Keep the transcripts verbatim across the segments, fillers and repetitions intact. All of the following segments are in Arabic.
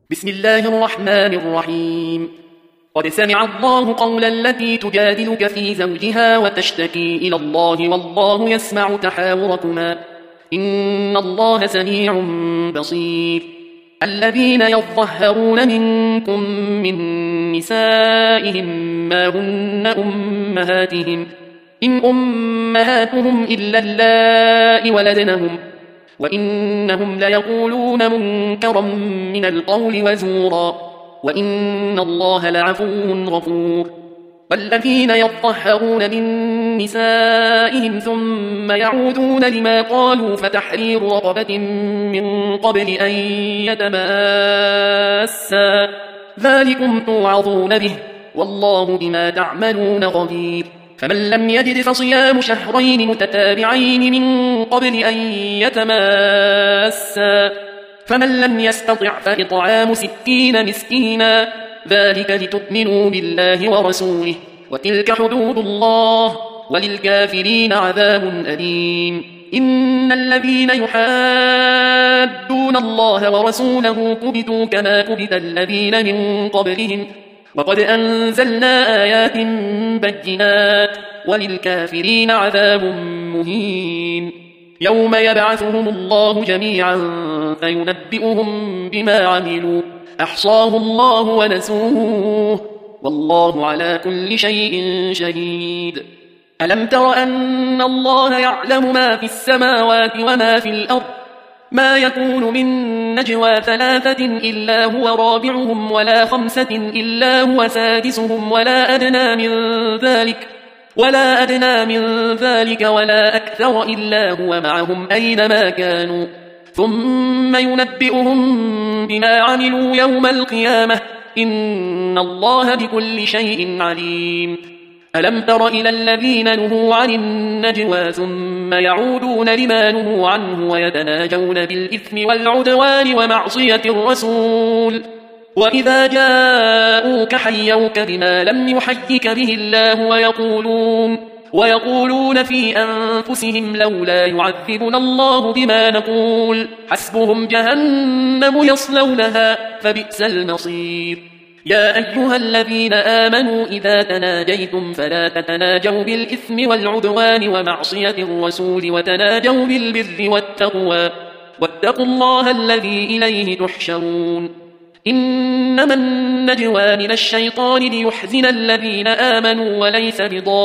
بسم الله الرحمن الرحيم. قد سمع الله قول التي تجادلك في زوجها وتشتكي إلى الله والله يسمع تحاوركما إن الله سميع بصير. الذين يظهرون منكم من نسائهم ما هن أمهاتهم إن أمهاتهم إلا اللائي ولدنهم وإنهم ليقولون منكرا من القول وزورا وإن الله لعفو غفور. والذين يظهرون من نسائهم ثم يعودون لما قالوا فتحرير رقبة من قبل أن يتماسا ذلكم توعظون به والله بما تعملون خبير. فمن لم يجد فصيام شهرين متتابعين من قبل أن يتماسا فمن لم يستطع فإطعام ستين مسكينا ذلك لتؤمنوا بالله ورسوله وتلك حدود الله وللكافرين عذاب أليم. إن الذين يحادون الله ورسوله كبتوا كما كبت الذين من قبلهم وقد أنزلنا آيات بينات وللكافرين عذاب مهين. يوم يبعثهم الله جميعا فينبئهم بما عملوا أحصاه الله ونسوه والله على كل شيء شهيد. ألم تر أن الله يعلم ما في السماوات وما في الأرض ما يكون من نجوى ثلاثة إلا هو رابعهم ولا خمسة إلا هو سادسهم ولا أدنى من ذلك ولا أدنى من ذلك ولا أكثر إلا هو معهم أينما كانوا ثم ينبئهم بما عملوا يوم القيامة إن الله بكل شيء عليم. ألم تر إلى الذين نهوا عن النجوى ثم يعودون لما نهوا عنه ويتناجون بالإثم والعدوان ومعصية الرسول وإذا جاءوك حيوك بما لم يحيك به الله ويقولون ويقولون في أنفسهم لولا يعذبنا الله بما نقول حسبهم جهنم يصلونها فبئس المصير. يا أيها الذين آمنوا إذا تناجيتم فلا تتناجوا بالإثم والعدوان ومعصية الرسول وتناجوا بالبر والتقوى واتقوا الله الذي إليه تحشرون. إنما النجوى من الشيطان ليحزن الذين آمنوا وليس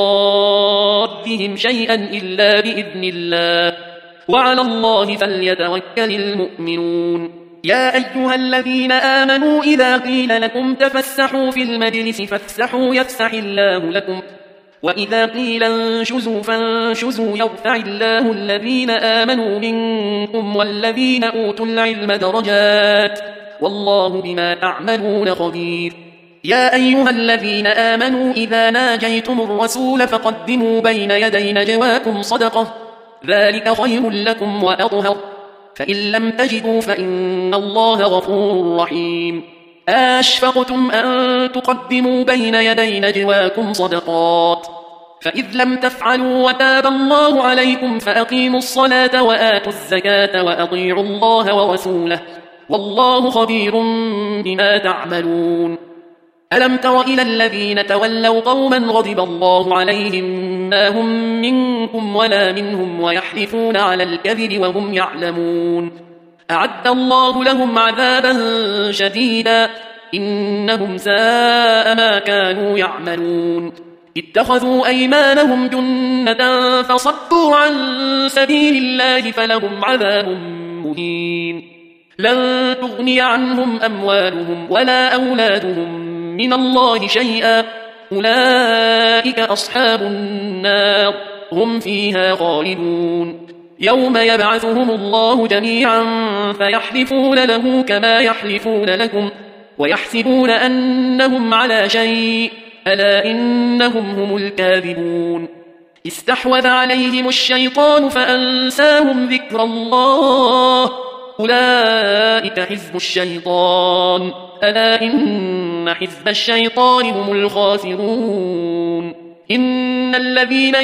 بضارهم شيئا إلا بإذن الله وعلى الله فليتوكل المؤمنون. يا أيها الذين آمنوا إذا قيل لكم تفسحوا في المجلس فافسحوا يفسح الله لكم وإذا قيل انشزوا فانشزوا يرفع الله الذين آمنوا منكم والذين أوتوا العلم درجات والله بما تعملون خبير. يا أيها الذين آمنوا إذا ناجيتم الرسول فقدموا بين يدي نجواكم صدقة ذلك خير لكم وأطهر فإن لم تجدوا فإن الله غفور رحيم. أشفقتم أن تقدموا بين يدي نجواكم صدقات فإذ لم تفعلوا وتاب الله عليكم فأقيموا الصلاة وآتوا الزكاة وأطيعوا الله ورسوله والله خبير بما تعملون. ألم تر إلى الذين تولوا قوما غضب الله عليهم ما هم منكم ولا منهم ويحلفون على الكذب وهم يعلمون أعد الله لهم عذابا شديدا إنهم ساء ما كانوا يعملون. اتخذوا أيمانهم جنة فصدوا عن سبيل الله فلهم عذاب مهين. لن تغني عنهم أموالهم ولا أولادهم من الله شيئا أولئك أصحاب النار هم فيها خالدون. يوم يبعثهم الله جميعا فيحلفون له كما يحلفون لكم ويحسبون أنهم على شيء ألا إنهم هم الكاذبون. استحوذ عليهم الشيطان فأنساهم ذكر الله أولئك حزب الشيطان ألا إن حزب الشيطان هم الخاسرون. إن الذين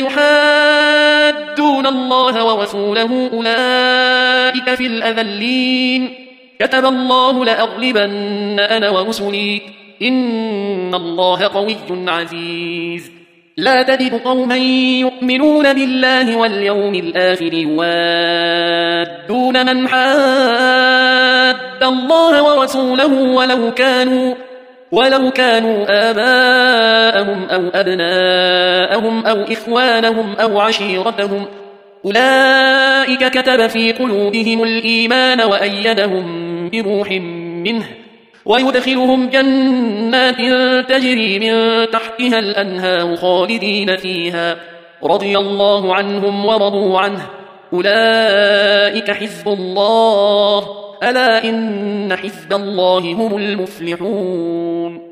يحادون الله ورسوله أولئك في الأذلين كتب الله لأغلبن أنا ورسلي إن الله قوي عزيز. لا تجد قوما يؤمنون بالله واليوم الآخر يوادون من حاد الله ورسوله ولو كانوا ولو كانوا آباءهم أو أبناءهم أو إخوانهم أو عشيرتهم أولئك كتب في قلوبهم الإيمان وأيدهم بروح منه ويدخلهم جنات تجري من تحتها الأنهار خالدين فيها رضي الله عنهم ورضوا عنه أولئك حزب الله ألا إن حزب الله هم المفلحون.